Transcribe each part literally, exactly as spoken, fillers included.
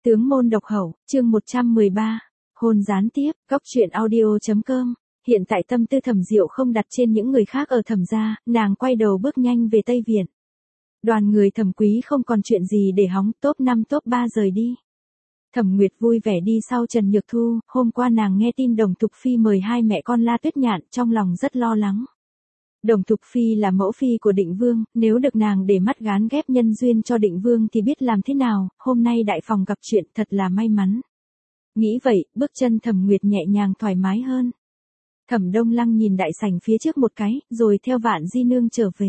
Tướng môn độc hậu, chương một trăm mười ba, hôn gián tiếp, góc truyện audio.com. Hiện tại tâm tư Thẩm Diệu không đặt trên những người khác ở Thẩm gia, nàng quay đầu bước nhanh về Tây Viện. Đoàn người Thẩm Quý không còn chuyện gì để hóng, top năm top ba rời đi. Thẩm Nguyệt vui vẻ đi sau Trần Nhược Thu, hôm qua nàng nghe tin Đồng Thục Phi mời hai mẹ con La Tuyết Nhạn, trong lòng rất lo lắng. Đồng Thục Phi là mẫu phi của Định Vương, nếu được nàng để mắt gán ghép nhân duyên cho Định Vương thì biết làm thế nào, hôm nay đại phòng gặp chuyện thật là may mắn. Nghĩ vậy, bước chân Thẩm Nguyệt nhẹ nhàng thoải mái hơn. Thẩm Đông Lăng nhìn đại sảnh phía trước một cái, rồi theo Vạn Di Nương trở về.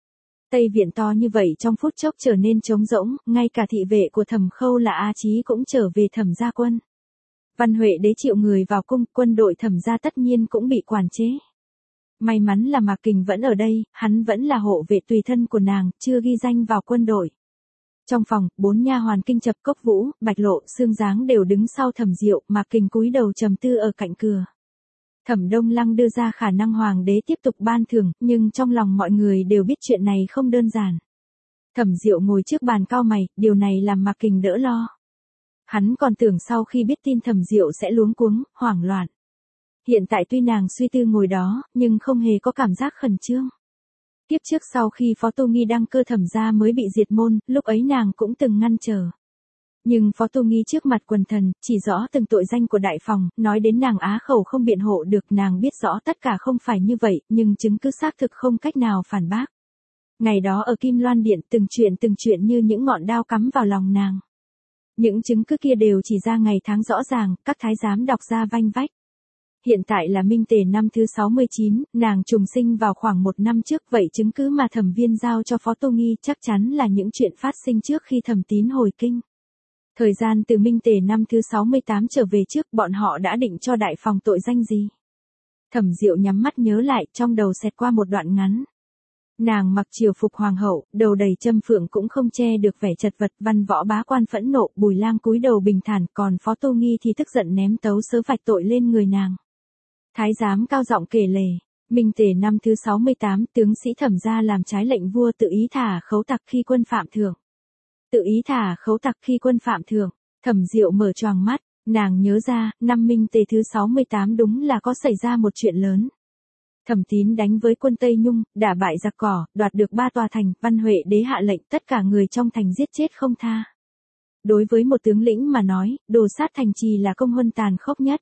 Tây Viện to như vậy trong phút chốc trở nên trống rỗng, ngay cả thị vệ của Thẩm Khâu là A Chí cũng trở về Thẩm gia quân. Văn Huệ đế triệu người vào cung, quân đội Thẩm gia tất nhiên cũng bị quản chế. May mắn là Mạc Kình vẫn ở đây, hắn vẫn là hộ vệ tùy thân của nàng, chưa ghi danh vào quân đội. Trong phòng, bốn nha hoàn Kinh Chập, Cốc Vũ, Bạch Lộ, Sương Giáng đều đứng sau Thẩm Diệu, Mạc Kình cúi đầu trầm tư ở cạnh cửa. Thẩm Đông Lăng đưa ra khả năng hoàng đế tiếp tục ban thưởng, nhưng trong lòng mọi người đều biết chuyện này không đơn giản. Thẩm Diệu ngồi trước bàn cau mày, điều này làm Mạc Kình đỡ lo. Hắn còn tưởng sau khi biết tin Thẩm Diệu sẽ luống cuống, hoảng loạn. Hiện tại tuy nàng suy tư ngồi đó, nhưng không hề có cảm giác khẩn trương. Tiếp trước sau khi Phó Tô Nghi đăng cơ Thẩm gia mới bị diệt môn, lúc ấy nàng cũng từng ngăn trở. Nhưng Phó Tô Nghi trước mặt quần thần, chỉ rõ từng tội danh của đại phòng, nói đến nàng á khẩu không biện hộ được, nàng biết rõ tất cả không phải như vậy, nhưng chứng cứ xác thực không cách nào phản bác. Ngày đó ở Kim Loan Điện, từng chuyện từng chuyện như những ngọn đao cắm vào lòng nàng. Những chứng cứ kia đều chỉ ra ngày tháng rõ ràng, các thái giám đọc ra vanh vách. Hiện tại là Minh Tề năm thứ sáu mươi chín, nàng trùng sinh vào khoảng một năm trước, vậy chứng cứ mà Thẩm Viên giao cho Phó Tô Nghi chắc chắn là những chuyện phát sinh trước khi Thẩm Tín hồi kinh. Thời gian từ Minh Tề năm thứ sáu mươi tám trở về trước, bọn họ đã định cho đại phòng tội danh gì? Thẩm Diệu nhắm mắt nhớ lại, trong đầu xẹt qua một đoạn ngắn. Nàng mặc triều phục hoàng hậu, đầu đầy châm phượng cũng không che được vẻ chật vật, Văn Võ bá quan phẫn nộ, Bùi Lang cúi đầu bình thản, còn Phó Tô Nghi thì tức giận ném tấu sớ vạch tội lên người nàng. Thái giám cao giọng kể lể, Minh Tề năm thứ sáu mươi tám, tướng sĩ Thẩm gia làm trái lệnh vua, tự ý thả khấu tặc khi quân phạm thưởng. Tự ý thả khấu tặc khi quân phạm thưởng. Thẩm Diệu mở choàng mắt, nàng nhớ ra, năm Minh Tề thứ sáu mươi tám đúng là có xảy ra một chuyện lớn. Thẩm Tín đánh với quân Tây Nhung, đả bại giặc cỏ, đoạt được ba tòa thành, Văn Huệ đế hạ lệnh tất cả người trong thành giết chết không tha. Đối với một tướng lĩnh mà nói, đồ sát thành trì là công huân tàn khốc nhất.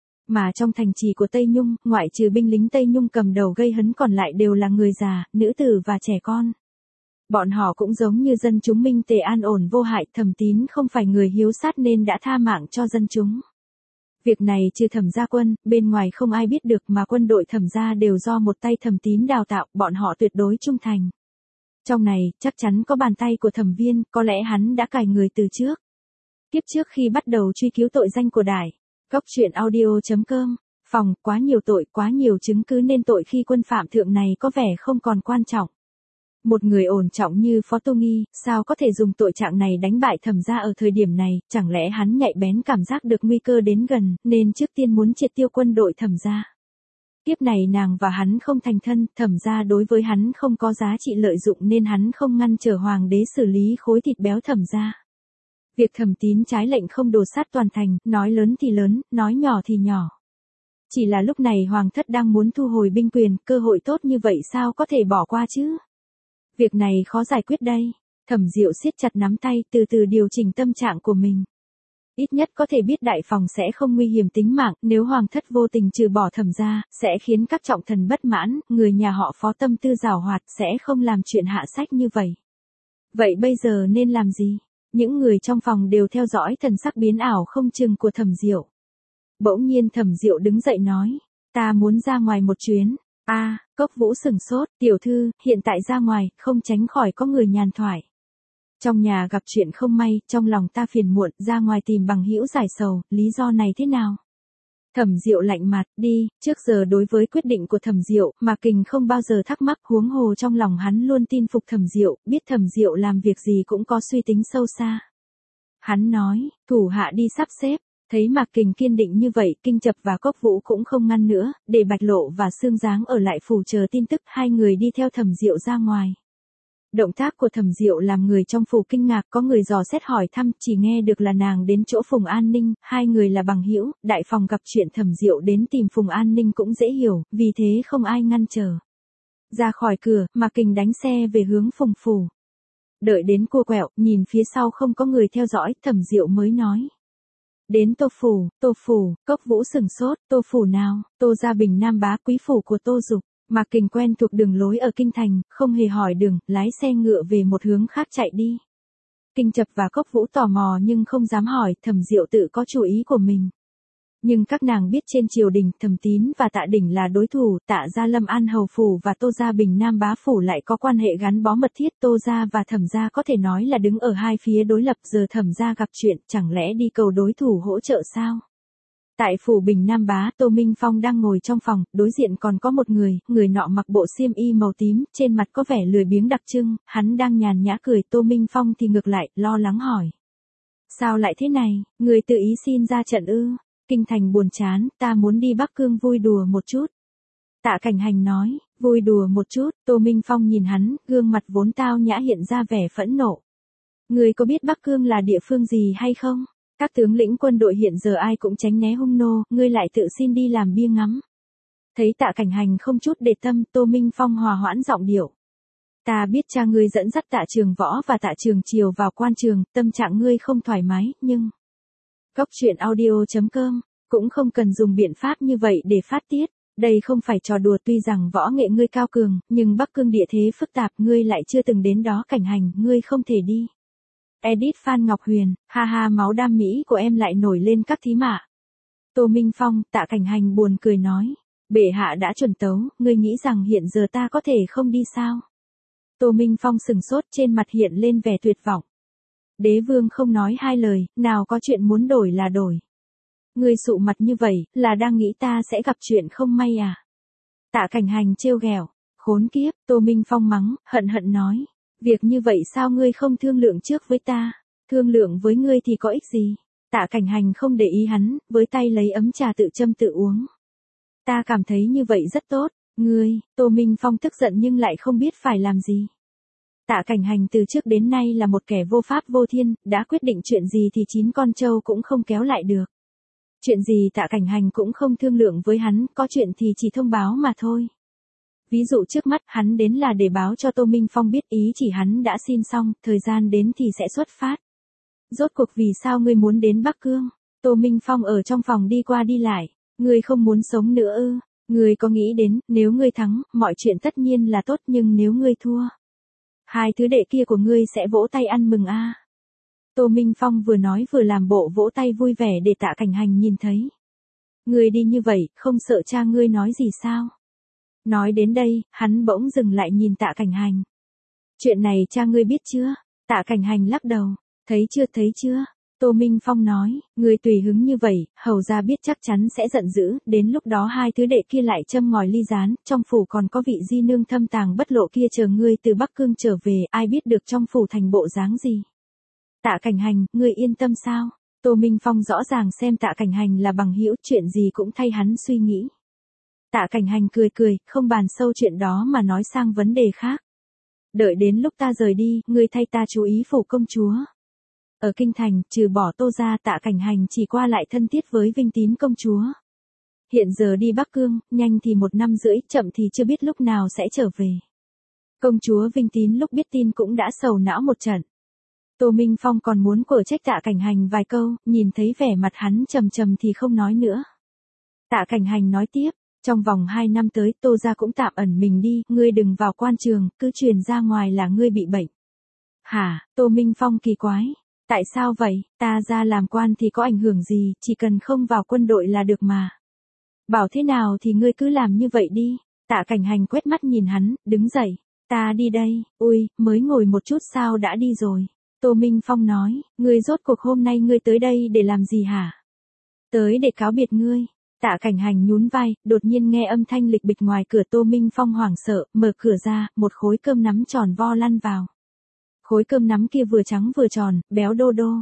Mà trong thành trì của Tây Nhung, ngoại trừ binh lính Tây Nhung cầm đầu gây hấn còn lại đều là người già, nữ tử và trẻ con. Bọn họ cũng giống như dân chúng Minh Tề an ổn vô hại, Thẩm Tín không phải người hiếu sát nên đã tha mạng cho dân chúng. Việc này trừ Thẩm gia quân, bên ngoài không ai biết được, mà quân đội Thẩm gia đều do một tay Thẩm Tín đào tạo, bọn họ tuyệt đối trung thành. Trong này, chắc chắn có bàn tay của Thẩm Viên, có lẽ hắn đã cài người từ trước. Tiếp trước khi bắt đầu truy cứu tội danh của đài, góc truyện audio.com, phòng, quá nhiều tội, quá nhiều chứng cứ nên tội khi quân phạm thượng này có vẻ không còn quan trọng. Một người ổn trọng như Phó Tô Nghi, sao có thể dùng tội trạng này đánh bại Thẩm gia ở thời điểm này, chẳng lẽ hắn nhạy bén cảm giác được nguy cơ đến gần, nên trước tiên muốn triệt tiêu quân đội Thẩm gia. Tiếp này nàng và hắn không thành thân, Thẩm gia đối với hắn không có giá trị lợi dụng nên hắn không ngăn trở hoàng đế xử lý khối thịt béo Thẩm gia. Việc Thẩm Tín trái lệnh không đổ sát toàn thành, nói lớn thì lớn, nói nhỏ thì nhỏ. Chỉ là lúc này hoàng thất đang muốn thu hồi binh quyền, cơ hội tốt như vậy sao có thể bỏ qua chứ? Việc này khó giải quyết đây. Thẩm Diệu siết chặt nắm tay, từ từ điều chỉnh tâm trạng của mình. Ít nhất có thể biết đại phòng sẽ không nguy hiểm tính mạng, nếu hoàng thất vô tình trừ bỏ Thẩm gia, sẽ khiến các trọng thần bất mãn, người nhà họ Phó tâm tư giảo hoạt sẽ không làm chuyện hạ sách như vậy. Vậy bây giờ nên làm gì? Những người trong phòng đều theo dõi thần sắc biến ảo không chừng của Thẩm Diệu. Bỗng nhiên Thẩm Diệu đứng dậy nói, ta muốn ra ngoài một chuyến. A, à, Cốc Vũ sửng sốt, tiểu thư, hiện tại ra ngoài, không tránh khỏi có người nhàn thoại. Trong nhà gặp chuyện không may, trong lòng ta phiền muộn, ra ngoài tìm bằng hữu giải sầu, lý do này thế nào? Thẩm Diệu lạnh mặt, đi, trước giờ đối với quyết định của Thẩm Diệu, Mạc Kình không bao giờ thắc mắc, huống hồ trong lòng hắn luôn tin phục Thẩm Diệu, biết Thẩm Diệu làm việc gì cũng có suy tính sâu xa. Hắn nói, thủ hạ đi sắp xếp. Thấy Mạc Kình kiên định như vậy, Kinh Chập và Cốc Vũ cũng không ngăn nữa, để Bạch Lộ và Sương Giáng ở lại phủ chờ tin tức, hai người đi theo Thẩm Diệu ra ngoài. Động tác của Thẩm Diệu làm người trong phủ kinh ngạc, có người dò xét hỏi thăm, chỉ nghe được là nàng đến chỗ Phùng An Ninh, hai người là bằng hữu, đại phòng gặp chuyện Thẩm Diệu đến tìm Phùng An Ninh cũng dễ hiểu, vì thế không ai ngăn trở. Ra khỏi cửa, Mạc Kình đánh xe về hướng Phùng phủ. Đợi đến cua quẹo, nhìn phía sau không có người theo dõi, Thẩm Diệu mới nói. Đến Tô phủ, Tô phủ, Cốc Vũ sửng sốt, Tô phủ nào, Tô gia Bình Nam bá, quý phủ của Tô Dục. Mạc Kình quen thuộc đường lối ở kinh thành, không hề hỏi đường, lái xe ngựa về một hướng khác chạy đi. Kinh Chập và Cốc Vũ tò mò nhưng không dám hỏi, Thẩm Diệu tự có chủ ý của mình. Nhưng các nàng biết trên triều đình, Thẩm Tín và Tạ Đỉnh là đối thủ, Tạ gia Lâm An hầu phủ và Tô gia Bình Nam bá phủ lại có quan hệ gắn bó mật thiết, Tô gia và Thẩm gia có thể nói là đứng ở hai phía đối lập, giờ Thẩm gia gặp chuyện, chẳng lẽ đi cầu đối thủ hỗ trợ sao? Tại phủ Bình Nam bá, Tô Minh Phong đang ngồi trong phòng, đối diện còn có một người, người nọ mặc bộ xiêm y màu tím, trên mặt có vẻ lười biếng đặc trưng, hắn đang nhàn nhã cười, Tô Minh Phong thì ngược lại, lo lắng hỏi. Sao lại thế này, người tự ý xin ra trận ư? Kinh thành buồn chán, ta muốn đi Bắc Cương vui đùa một chút. Tạ Cảnh Hành nói, vui đùa một chút, Tô Minh Phong nhìn hắn, gương mặt vốn tao nhã hiện ra vẻ phẫn nộ. Người có biết Bắc Cương là địa phương gì hay không? Các tướng lĩnh quân đội hiện giờ ai cũng tránh né hung nô, ngươi lại tự xin đi làm bia ngắm. Thấy Tạ Cảnh Hành không chút để tâm, Tô Minh Phong hòa hoãn giọng điệu. Ta biết cha ngươi dẫn dắt Tạ Trường Võ và Tạ Trường Triều vào quan trường, tâm trạng ngươi không thoải mái, nhưng... Cốc truyện audio chấm com, cũng không cần dùng biện pháp như vậy để phát tiết. Đây không phải trò đùa, tuy rằng võ nghệ ngươi cao cường, nhưng Bắc Cương địa thế phức tạp, ngươi lại chưa từng đến đó. Cảnh Hành, ngươi không thể đi. Edit Phan Ngọc Huyền, ha ha, máu đam mỹ của em lại nổi lên các thí mạ. Tô Minh Phong, Tạ Cảnh Hành buồn cười nói. Bệ hạ đã chuẩn tấu, ngươi nghĩ rằng hiện giờ ta có thể không đi sao? Tô Minh Phong sừng sốt, trên mặt hiện lên vẻ tuyệt vọng. Đế vương không nói hai lời, nào có chuyện muốn đổi là đổi. Ngươi sụ mặt như vậy, là đang nghĩ ta sẽ gặp chuyện không may à? Tạ Cảnh Hành trêu ghẹo, khốn kiếp, Tô Minh Phong mắng, hận hận nói. Việc như vậy sao ngươi không thương lượng trước với ta? Thương lượng với ngươi thì có ích gì? Tạ Cảnh Hành không để ý hắn, với tay lấy ấm trà tự châm tự uống. Ta cảm thấy như vậy rất tốt, ngươi, Tô Minh Phong tức giận nhưng lại không biết phải làm gì. Tạ Cảnh Hành từ trước đến nay là một kẻ vô pháp vô thiên, đã quyết định chuyện gì thì chín con trâu cũng không kéo lại được. Chuyện gì Tạ Cảnh Hành cũng không thương lượng với hắn, có chuyện thì chỉ thông báo mà thôi. Ví dụ trước mắt hắn đến là để báo cho Tô Minh Phong biết ý chỉ hắn đã xin xong, thời gian đến thì sẽ xuất phát. Rốt cuộc vì sao ngươi muốn đến Bắc Cương? Tô Minh Phong ở trong phòng đi qua đi lại. Ngươi không muốn sống nữa ư? Ngươi có nghĩ đến, nếu ngươi thắng, mọi chuyện tất nhiên là tốt, nhưng nếu ngươi thua, hai thứ đệ kia của ngươi sẽ vỗ tay ăn mừng a. À. Tô Minh Phong vừa nói vừa làm bộ vỗ tay vui vẻ để Tạ Cảnh Hành nhìn thấy. Ngươi đi như vậy, không sợ cha ngươi nói gì sao? Nói đến đây, hắn bỗng dừng lại nhìn Tạ Cảnh Hành. Chuyện này cha ngươi biết chưa? Tạ Cảnh Hành lắc đầu. Thấy chưa, thấy chưa? Tô Minh Phong nói, ngươi tùy hứng như vậy, hầu ra biết chắc chắn sẽ giận dữ, đến lúc đó hai thứ đệ kia lại châm ngòi ly gián, trong phủ còn có vị di nương thâm tàng bất lộ kia chờ ngươi từ Bắc Cương trở về, ai biết được trong phủ thành bộ dáng gì. Tạ Cảnh Hành, ngươi yên tâm sao? Tô Minh Phong rõ ràng xem Tạ Cảnh Hành là bằng hữu, chuyện gì cũng thay hắn suy nghĩ. Tạ Cảnh Hành cười cười, không bàn sâu chuyện đó mà nói sang vấn đề khác. Đợi đến lúc ta rời đi, ngươi thay ta chú ý phủ công chúa. Ở kinh thành, trừ bỏ Tô gia, Tạ Cảnh Hành chỉ qua lại thân thiết với Vinh Tín công chúa. Hiện giờ đi Bắc Cương, nhanh thì một năm rưỡi, chậm thì chưa biết lúc nào sẽ trở về. Công chúa Vinh Tín lúc biết tin cũng đã sầu não một trận. Tô Minh Phong còn muốn quở trách Tạ Cảnh Hành vài câu, nhìn thấy vẻ mặt hắn trầm trầm thì không nói nữa. Tạ Cảnh Hành nói tiếp, trong vòng hai năm tới Tô gia cũng tạm ẩn mình đi, ngươi đừng vào quan trường, cứ truyền ra ngoài là ngươi bị bệnh. Hả? Tô Minh Phong kỳ quái. Tại sao vậy? Ta ra làm quan thì có ảnh hưởng gì, chỉ cần không vào quân đội là được mà. Bảo thế nào thì ngươi cứ làm như vậy đi. Tạ Cảnh Hành quét mắt nhìn hắn, đứng dậy. Ta đi đây, ui, mới ngồi một chút sao đã đi rồi. Tô Minh Phong nói, ngươi rốt cuộc hôm nay ngươi tới đây để làm gì hả? Tới để cáo biệt ngươi. Tạ Cảnh Hành nhún vai, đột nhiên nghe âm thanh lịch bịch ngoài cửa. Tô Minh Phong hoảng sợ, mở cửa ra, một khối cơm nắm tròn vo lăn vào. Khối cơm nắm kia vừa trắng vừa tròn, béo đô đô.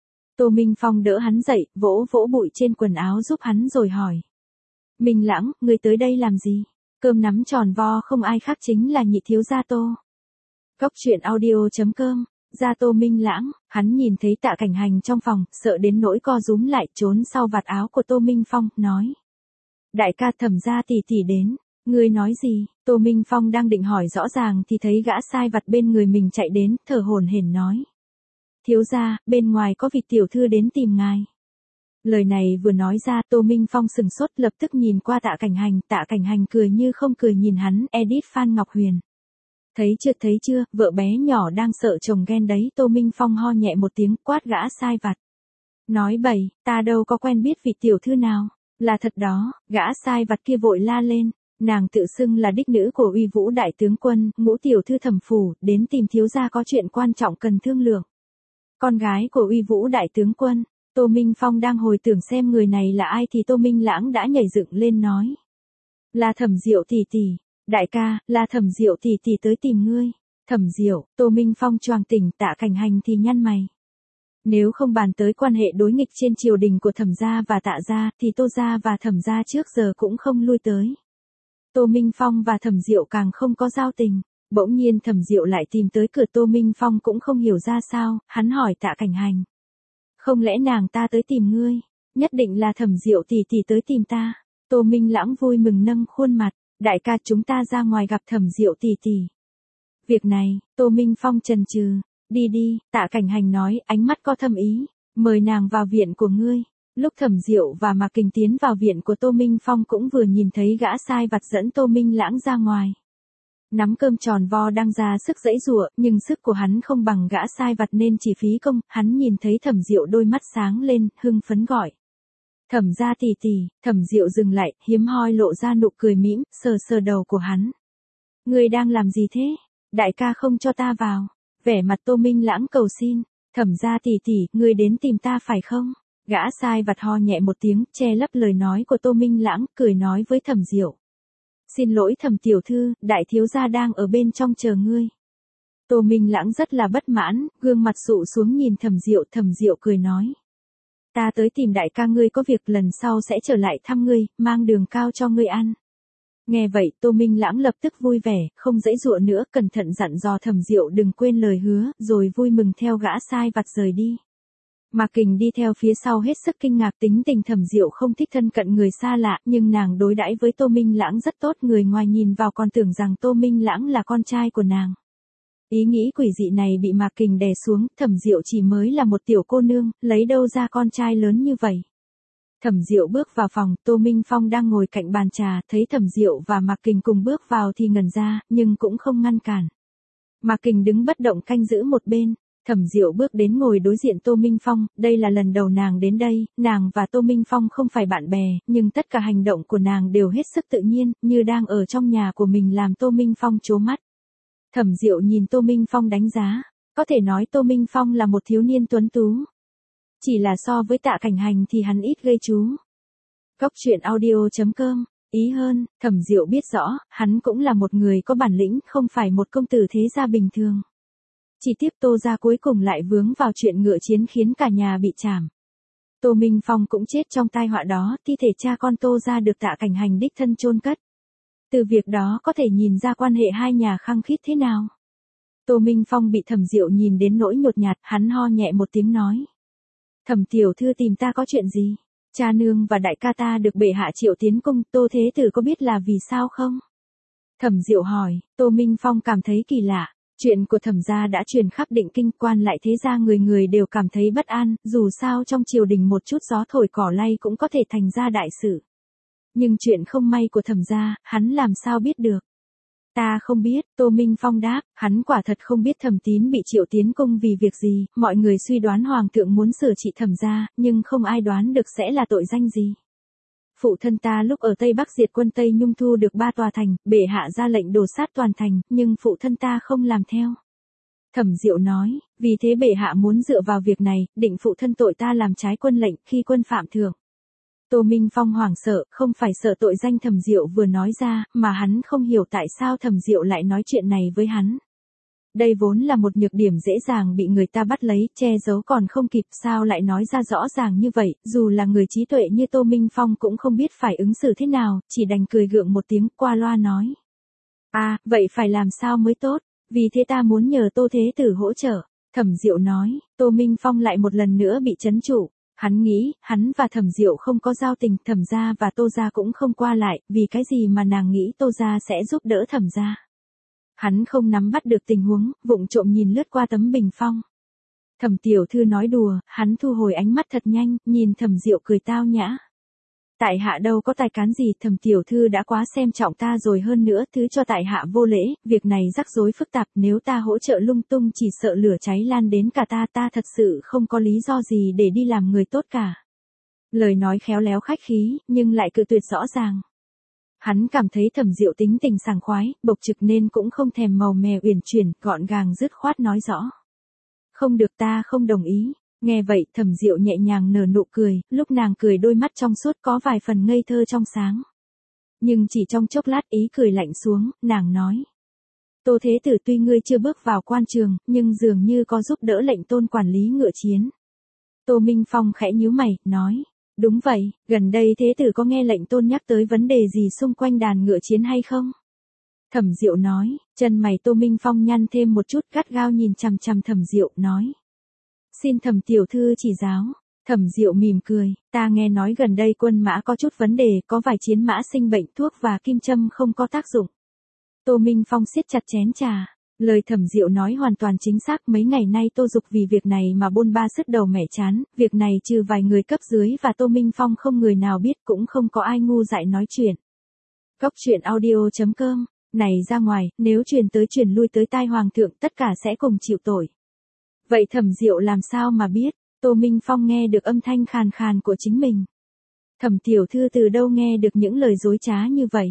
Tô Minh Phong đỡ hắn dậy, vỗ vỗ bụi trên quần áo giúp hắn rồi hỏi. Minh Lãng, ngươi tới đây làm gì? Cơm nắm tròn vo không ai khác chính là nhị thiếu gia Tô. Cốc truyện audio chấm com, ra Tô Minh Lãng, hắn nhìn thấy Tạ Cảnh Hành trong phòng, sợ đến nỗi co rúm lại, trốn sau vạt áo của Tô Minh Phong, nói. Đại ca, Thẩm gia tỷ tỷ đến, ngươi nói gì? Tô Minh Phong đang định hỏi rõ ràng thì thấy gã sai vặt bên người mình chạy đến, thở hổn hển nói. Thiếu gia, bên ngoài có vị tiểu thư đến tìm ngài. Lời này vừa nói ra, Tô Minh Phong sừng sốt, lập tức nhìn qua Tạ Cảnh Hành, Tạ Cảnh Hành cười như không cười nhìn hắn, edit Phan Ngọc Huyền. Thấy chưa, thấy chưa, vợ bé nhỏ đang sợ chồng ghen đấy. Tô Minh Phong ho nhẹ một tiếng, quát gã sai vặt. Nói bậy, ta đâu có quen biết vị tiểu thư nào. Là thật đó. Gã sai vặt kia vội la lên. Nàng tự xưng là đích nữ của Uy Vũ đại tướng quân, Ngũ tiểu thư Thẩm phủ, đến tìm thiếu gia có chuyện quan trọng cần thương lượng. Con gái của Uy Vũ đại tướng quân. Tô Minh Phong đang hồi tưởng xem người này là ai thì Tô Minh Lãng đã nhảy dựng lên nói. Là Thẩm Diệu tỷ tỷ. Đại ca, là Thẩm Diệu tỷ tỷ tới tìm ngươi. Thẩm Diệu, Tô Minh Phong choàng tỉnh, Tạ Cảnh Hành thì nhăn mày. Nếu không bàn tới quan hệ đối nghịch trên triều đình của Thẩm gia và Tạ gia, thì Tô gia và Thẩm gia trước giờ cũng không lui tới. Tô Minh Phong và Thẩm Diệu càng không có giao tình. Bỗng nhiên Thẩm Diệu lại tìm tới cửa, Tô Minh Phong cũng không hiểu ra sao, hắn hỏi Tạ Cảnh Hành. Không lẽ nàng ta tới tìm ngươi? Nhất định là Thẩm Diệu tỷ tỷ tới tìm ta. Tô Minh Lãng vui mừng nâng khuôn mặt. Đại ca, chúng ta ra ngoài gặp Thẩm Diệu tỷ tỷ. Việc này, Tô Minh Phong chần chừ. Đi đi, Tạ Cảnh Hành nói, ánh mắt có thâm ý. Mời nàng vào viện của ngươi. Lúc Thẩm Diệu và Mạc Kình tiến vào viện của Tô Minh Phong cũng vừa nhìn thấy gã sai vặt dẫn Tô Minh Lãng ra ngoài. Nắm cơm tròn vo đang ra sức giãy giụa, nhưng sức của hắn không bằng gã sai vặt nên chỉ phí công. Hắn nhìn thấy Thẩm Diệu đôi mắt sáng lên, hưng phấn gọi. Thẩm gia tỷ tỷ. Thẩm Diệu dừng lại, hiếm hoi lộ ra nụ cười mỉm, sờ sờ đầu của hắn. Ngươi đang làm gì thế? Đại ca không cho ta vào. Vẻ mặt Tô Minh Lãng cầu xin. Thẩm gia tỷ tỷ, ngươi đến tìm ta phải không? Gã sai vặt ho nhẹ một tiếng, che lấp lời nói của Tô Minh Lãng, cười nói với Thẩm Diệu. Xin lỗi Thẩm tiểu thư, đại thiếu gia đang ở bên trong chờ ngươi. Tô Minh Lãng rất là bất mãn, gương mặt sụ xuống nhìn Thẩm Diệu, Thẩm Diệu cười nói. Ta tới tìm đại ca ngươi có việc, lần sau sẽ trở lại thăm ngươi, mang đường cao cho ngươi ăn. Nghe vậy, Tô Minh Lãng lập tức vui vẻ, không giãy giụa nữa, cẩn thận dặn dò Thẩm Diệu đừng quên lời hứa, rồi vui mừng theo gã sai vặt rời đi. Mạc Kình đi theo phía sau hết sức kinh ngạc, tính tình Thẩm Diệu không thích thân cận người xa lạ, nhưng nàng đối đãi với Tô Minh Lãng rất tốt, người ngoài nhìn vào còn tưởng rằng Tô Minh Lãng là con trai của nàng. Ý nghĩ quỷ dị này bị Mạc Kình đè xuống, Thẩm Diệu chỉ mới là một tiểu cô nương, lấy đâu ra con trai lớn như vậy. Thẩm Diệu bước vào phòng, Tô Minh Phong đang ngồi cạnh bàn trà, thấy Thẩm Diệu và Mạc Kình cùng bước vào thì ngẩn ra, nhưng cũng không ngăn cản. Mạc Kình đứng bất động canh giữ một bên. Thẩm Diệu bước đến ngồi đối diện Tô Minh Phong, đây là lần đầu nàng đến đây, nàng và Tô Minh Phong không phải bạn bè, nhưng tất cả hành động của nàng đều hết sức tự nhiên, như đang ở trong nhà của mình, làm Tô Minh Phong trố mắt. Thẩm Diệu nhìn Tô Minh Phong đánh giá, có thể nói Tô Minh Phong là một thiếu niên tuấn tú. Chỉ là so với Tạ Cảnh Hành thì hắn ít gây chú. Cốc truyện audio chấm com, ý hơn, Thẩm Diệu biết rõ, hắn cũng là một người có bản lĩnh, không phải một công tử thế gia bình thường. Chỉ tiếp Tô gia cuối cùng lại vướng vào chuyện ngựa chiến khiến cả nhà bị trảm. Tô Minh Phong cũng chết trong tai họa đó, thi thể cha con Tô gia được Tạ Cảnh Hành đích thân chôn cất. Từ việc đó có thể nhìn ra quan hệ hai nhà khăng khít thế nào. Tô Minh Phong bị Thẩm Diệu nhìn đến nỗi nhột nhạt, hắn ho nhẹ một tiếng nói. Thẩm tiểu thư tìm ta có chuyện gì? Cha nương và đại ca ta được bệ hạ triệu tiến cung, Tô Thế Tử có biết là vì sao không? Thẩm Diệu hỏi. Tô Minh Phong cảm thấy kỳ lạ. Chuyện của Thẩm gia đã truyền khắp Định Kinh, quan lại thế gia người người đều cảm thấy bất an, dù sao trong triều đình một chút gió thổi cỏ lay cũng có thể thành ra đại sự. Nhưng chuyện không may của Thẩm gia, hắn làm sao biết được? Ta không biết, Tô Minh Phong đáp, hắn quả thật không biết Thẩm Tín bị triệu tiến cung vì việc gì, mọi người suy đoán hoàng thượng muốn sửa trị Thẩm gia, nhưng không ai đoán được sẽ là tội danh gì. Phụ thân ta lúc ở Tây Bắc diệt quân Tây Nhung thu được ba tòa thành, bệ hạ ra lệnh đổ sát toàn thành, nhưng phụ thân ta không làm theo. Thẩm Diệu nói, vì thế bệ hạ muốn dựa vào việc này, định phụ thân tội ta làm trái quân lệnh khi quân phạm thượng. Tô Minh Phong hoảng sợ, không phải sợ tội danh Thẩm Diệu vừa nói ra, mà hắn không hiểu tại sao Thẩm Diệu lại nói chuyện này với hắn. Đây vốn là một nhược điểm dễ dàng bị người ta bắt lấy, che giấu còn không kịp, sao lại nói ra rõ ràng như vậy, dù là người trí tuệ như Tô Minh Phong cũng không biết phải ứng xử thế nào, chỉ đành cười gượng một tiếng, qua loa nói. À, vậy phải làm sao mới tốt? Vì thế ta muốn nhờ Tô Thế Tử hỗ trợ. Thẩm Diệu nói, Tô Minh Phong lại một lần nữa bị trấn trụ. Hắn nghĩ, hắn và Thẩm Diệu không có giao tình, Thẩm gia và Tô gia cũng không qua lại, vì cái gì mà nàng nghĩ Tô gia sẽ giúp đỡ Thẩm gia. Hắn không nắm bắt được tình huống, vụng trộm nhìn lướt qua tấm bình phong. Thẩm tiểu thư nói đùa, hắn thu hồi ánh mắt thật nhanh, nhìn Thẩm Diệu cười tao nhã. Tại hạ đâu có tài cán gì, Thẩm tiểu thư đã quá xem trọng ta rồi, hơn nữa, thứ cho tại hạ vô lễ, việc này rắc rối phức tạp, nếu ta hỗ trợ lung tung chỉ sợ lửa cháy lan đến cả ta, ta thật sự không có lý do gì để đi làm người tốt cả. Lời nói khéo léo khách khí, nhưng lại cự tuyệt rõ ràng. Hắn cảm thấy Thẩm Diệu tính tình sảng khoái, bộc trực nên cũng không thèm màu mè uyển chuyển, gọn gàng dứt khoát nói rõ. Không được, ta không đồng ý. Nghe vậy, Thẩm Diệu nhẹ nhàng nở nụ cười, lúc nàng cười đôi mắt trong suốt có vài phần ngây thơ trong sáng. Nhưng chỉ trong chốc lát ý cười lạnh xuống, nàng nói. Tô Thế Tử, tuy ngươi chưa bước vào quan trường, nhưng dường như có giúp đỡ lệnh tôn quản lý ngựa chiến. Tô Minh Phong khẽ nhíu mày, nói. Đúng vậy, gần đây Thế Tử có nghe lệnh tôn nhắc tới vấn đề gì xung quanh đàn ngựa chiến hay không? Thẩm Diệu nói, chân mày Tô Minh Phong nhăn thêm một chút, gắt gao nhìn chằm chằm Thẩm Diệu, nói. Xin Thẩm tiểu thư chỉ giáo. Thẩm Diệu mỉm cười, ta nghe nói gần đây quân mã có chút vấn đề, có vài chiến mã sinh bệnh, thuốc và kim châm không có tác dụng. Tô Minh Phong siết chặt chén trà. Lời Thẩm Diệu nói hoàn toàn chính xác, mấy ngày nay Tô Dục vì việc này mà bôn ba sứt đầu mẻ chán, việc này trừ vài người cấp dưới và Tô Minh Phong không người nào biết, cũng không có ai ngu dại nói chuyện. Cốc truyện audio chấm com, này ra ngoài, nếu truyền tới truyền lui tới tai hoàng thượng, tất cả sẽ cùng chịu tội. Vậy Thẩm Diệu làm sao mà biết? Tô Minh Phong nghe được âm thanh khàn khàn của chính mình. Thẩm tiểu thư từ đâu nghe được những lời dối trá như vậy?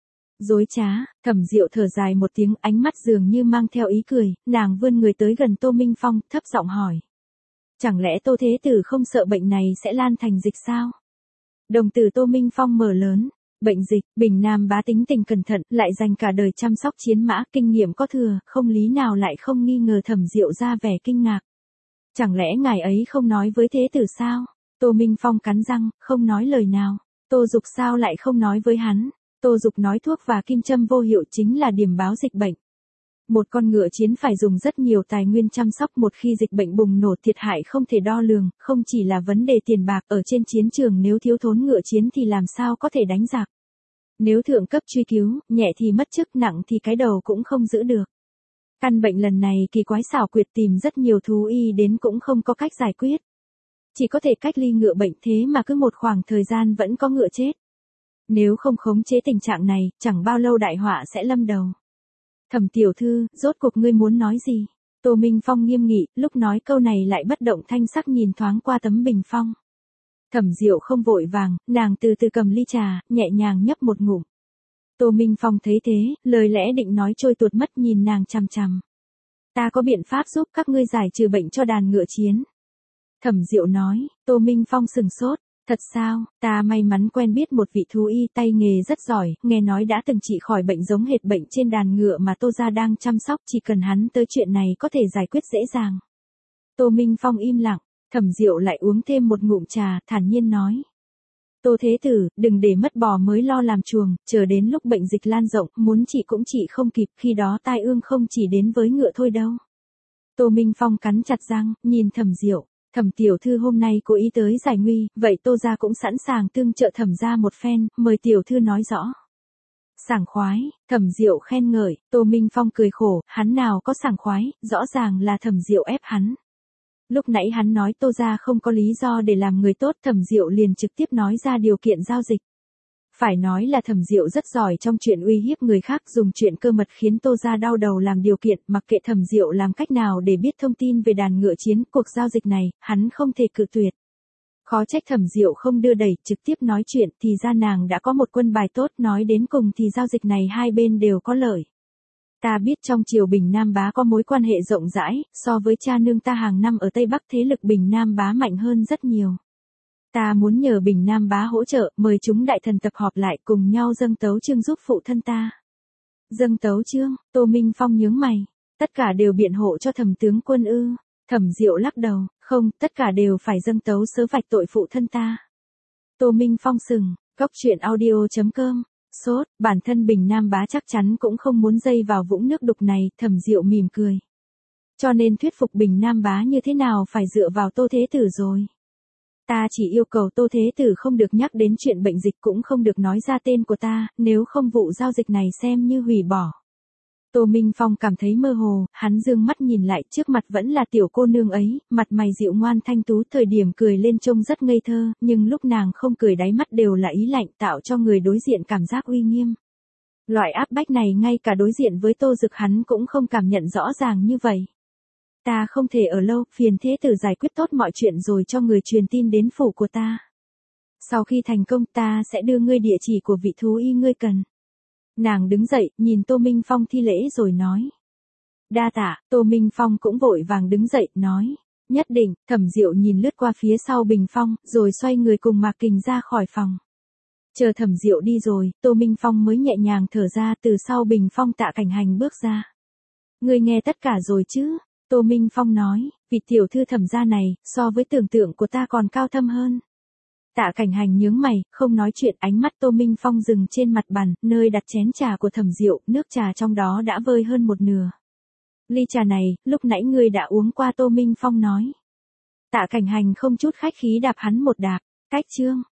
Dối trá, Thẩm Diệu thở dài một tiếng, ánh mắt dường như mang theo ý cười, nàng vươn người tới gần Tô Minh Phong, thấp giọng hỏi. Chẳng lẽ Tô Thế Tử không sợ bệnh này sẽ lan thành dịch sao? Đồng tử Tô Minh Phong mở lớn. Bệnh dịch, Bình Nam bá tính tình cẩn thận, lại dành cả đời chăm sóc chiến mã, kinh nghiệm có thừa, không lý nào lại không nghi ngờ. Thẩm Diệu ra vẻ kinh ngạc. Chẳng lẽ ngài ấy không nói với Thế Tử sao? Tô Minh Phong cắn răng, không nói lời nào. Tô Dục sao lại không nói với hắn? Tô Dục nói thuốc và kim châm vô hiệu chính là điểm báo dịch bệnh. Một con ngựa chiến phải dùng rất nhiều tài nguyên chăm sóc, một khi dịch bệnh bùng nổ thiệt hại không thể đo lường, không chỉ là vấn đề tiền bạc, ở trên chiến trường nếu thiếu thốn ngựa chiến thì làm sao có thể đánh giặc. Nếu thượng cấp truy cứu, nhẹ thì mất chức, nặng thì cái đầu cũng không giữ được. Căn bệnh lần này kỳ quái xảo quyệt, tìm rất nhiều thú y đến cũng không có cách giải quyết. Chỉ có thể cách ly ngựa bệnh, thế mà cứ một khoảng thời gian vẫn có ngựa chết. Nếu không khống chế tình trạng này, chẳng bao lâu đại họa sẽ lâm đầu. Thẩm tiểu thư, rốt cuộc ngươi muốn nói gì? Tô Minh Phong nghiêm nghị, lúc nói câu này lại bất động thanh sắc nhìn thoáng qua tấm bình phong. Thẩm Diệu không vội vàng, nàng từ từ cầm ly trà, nhẹ nhàng nhấp một ngụm. Tô Minh Phong thấy thế, lời lẽ định nói trôi tuột mất, nhìn nàng chằm chằm. Ta có biện pháp giúp các ngươi giải trừ bệnh cho đàn ngựa chiến. Thẩm Diệu nói. Tô Minh Phong sừng sốt. Thật sao, ta may mắn quen biết một vị thú y tay nghề rất giỏi, nghe nói đã từng trị khỏi bệnh giống hệt bệnh trên đàn ngựa mà Tô gia đang chăm sóc, chỉ cần hắn tới chuyện này có thể giải quyết dễ dàng. Tô Minh Phong im lặng, Thẩm Diệu lại uống thêm một ngụm trà, thản nhiên nói. Tô Thế Tử, đừng để mất bò mới lo làm chuồng, chờ đến lúc bệnh dịch lan rộng, muốn trị cũng trị không kịp, khi đó tai ương không chỉ đến với ngựa thôi đâu. Tô Minh Phong cắn chặt răng, nhìn Thẩm Diệu. Thẩm tiểu thư hôm nay cố ý tới giải nguy, vậy Tô gia cũng sẵn sàng tương trợ Thẩm gia một phen, mời tiểu thư nói rõ. Sảng khoái, Thẩm Diệu khen ngợi. Tô Minh Phong cười khổ, hắn nào có sảng khoái, rõ ràng là Thẩm Diệu ép hắn. Lúc nãy hắn nói Tô gia không có lý do để làm người tốt, Thẩm Diệu liền trực tiếp nói ra điều kiện giao dịch. Phải nói là Thẩm Diệu rất giỏi trong chuyện uy hiếp người khác, dùng chuyện cơ mật khiến Tô gia đau đầu làm điều kiện, mặc kệ Thẩm Diệu làm cách nào để biết thông tin về đàn ngựa chiến, cuộc giao dịch này, hắn không thể cự tuyệt. Khó trách Thẩm Diệu không đưa đẩy, trực tiếp nói chuyện, thì ra nàng đã có một quân bài tốt, nói đến cùng thì giao dịch này hai bên đều có lợi. Ta biết trong triều Bình Nam bá có mối quan hệ rộng rãi, so với cha nương ta hàng năm ở Tây Bắc thế lực Bình Nam bá mạnh hơn rất nhiều. Ta muốn nhờ Bình Nam bá hỗ trợ, mời chúng đại thần tập họp lại cùng nhau dâng tấu chương giúp phụ thân ta. Dâng tấu chương, Tô Minh Phong nhướng mày, tất cả đều biện hộ cho Thẩm tướng quân ư? Thẩm Diệu lắc đầu, không, tất cả đều phải dâng tấu sớ vạch tội phụ thân ta. Tô Minh Phong sừng, cốc truyện audio chấm com sốt, bản thân Bình Nam Bá chắc chắn cũng không muốn dây vào vũng nước đục này, Thẩm Diệu mỉm cười. Cho nên thuyết phục Bình Nam Bá như thế nào phải dựa vào Tô Thế Tử rồi. Ta chỉ yêu cầu Tô Thế Tử không được nhắc đến chuyện bệnh dịch, cũng không được nói ra tên của ta, nếu không vụ giao dịch này xem như hủy bỏ. Tô Minh Phong cảm thấy mơ hồ, hắn dương mắt nhìn lại, trước mặt vẫn là tiểu cô nương ấy, mặt mày dịu ngoan thanh tú, thời điểm cười lên trông rất ngây thơ, nhưng lúc nàng không cười đáy mắt đều là ý lạnh, tạo cho người đối diện cảm giác uy nghiêm. Loại áp bách này ngay cả đối diện với Tô Dực hắn cũng không cảm nhận rõ ràng như vậy. Ta không thể ở lâu, phiền Thế Tử giải quyết tốt mọi chuyện rồi cho người truyền tin đến phủ của ta. Sau khi thành công ta sẽ đưa ngươi địa chỉ của vị thú y ngươi cần. Nàng đứng dậy, nhìn Tô Minh Phong thi lễ rồi nói. Đa tạ, Tô Minh Phong cũng vội vàng đứng dậy, nói. Nhất định, Thẩm Diệu nhìn lướt qua phía sau Bình Phong, rồi xoay người cùng Mạc Kình ra khỏi phòng. Chờ Thẩm Diệu đi rồi, Tô Minh Phong mới nhẹ nhàng thở ra, từ sau Bình Phong Tạ Cảnh Hành bước ra. Ngươi nghe tất cả rồi chứ? Tô Minh Phong nói, vị tiểu thư Thẩm gia này, so với tưởng tượng của ta còn cao thâm hơn. Tạ Cảnh Hành nhướng mày, không nói chuyện, ánh mắt Tô Minh Phong dừng trên mặt bàn, nơi đặt chén trà của Thẩm Diệu, nước trà trong đó đã vơi hơn một nửa. Ly trà này, lúc nãy ngươi đã uống qua, Tô Minh Phong nói. Tạ Cảnh Hành không chút khách khí đạp hắn một đạp, cách chương.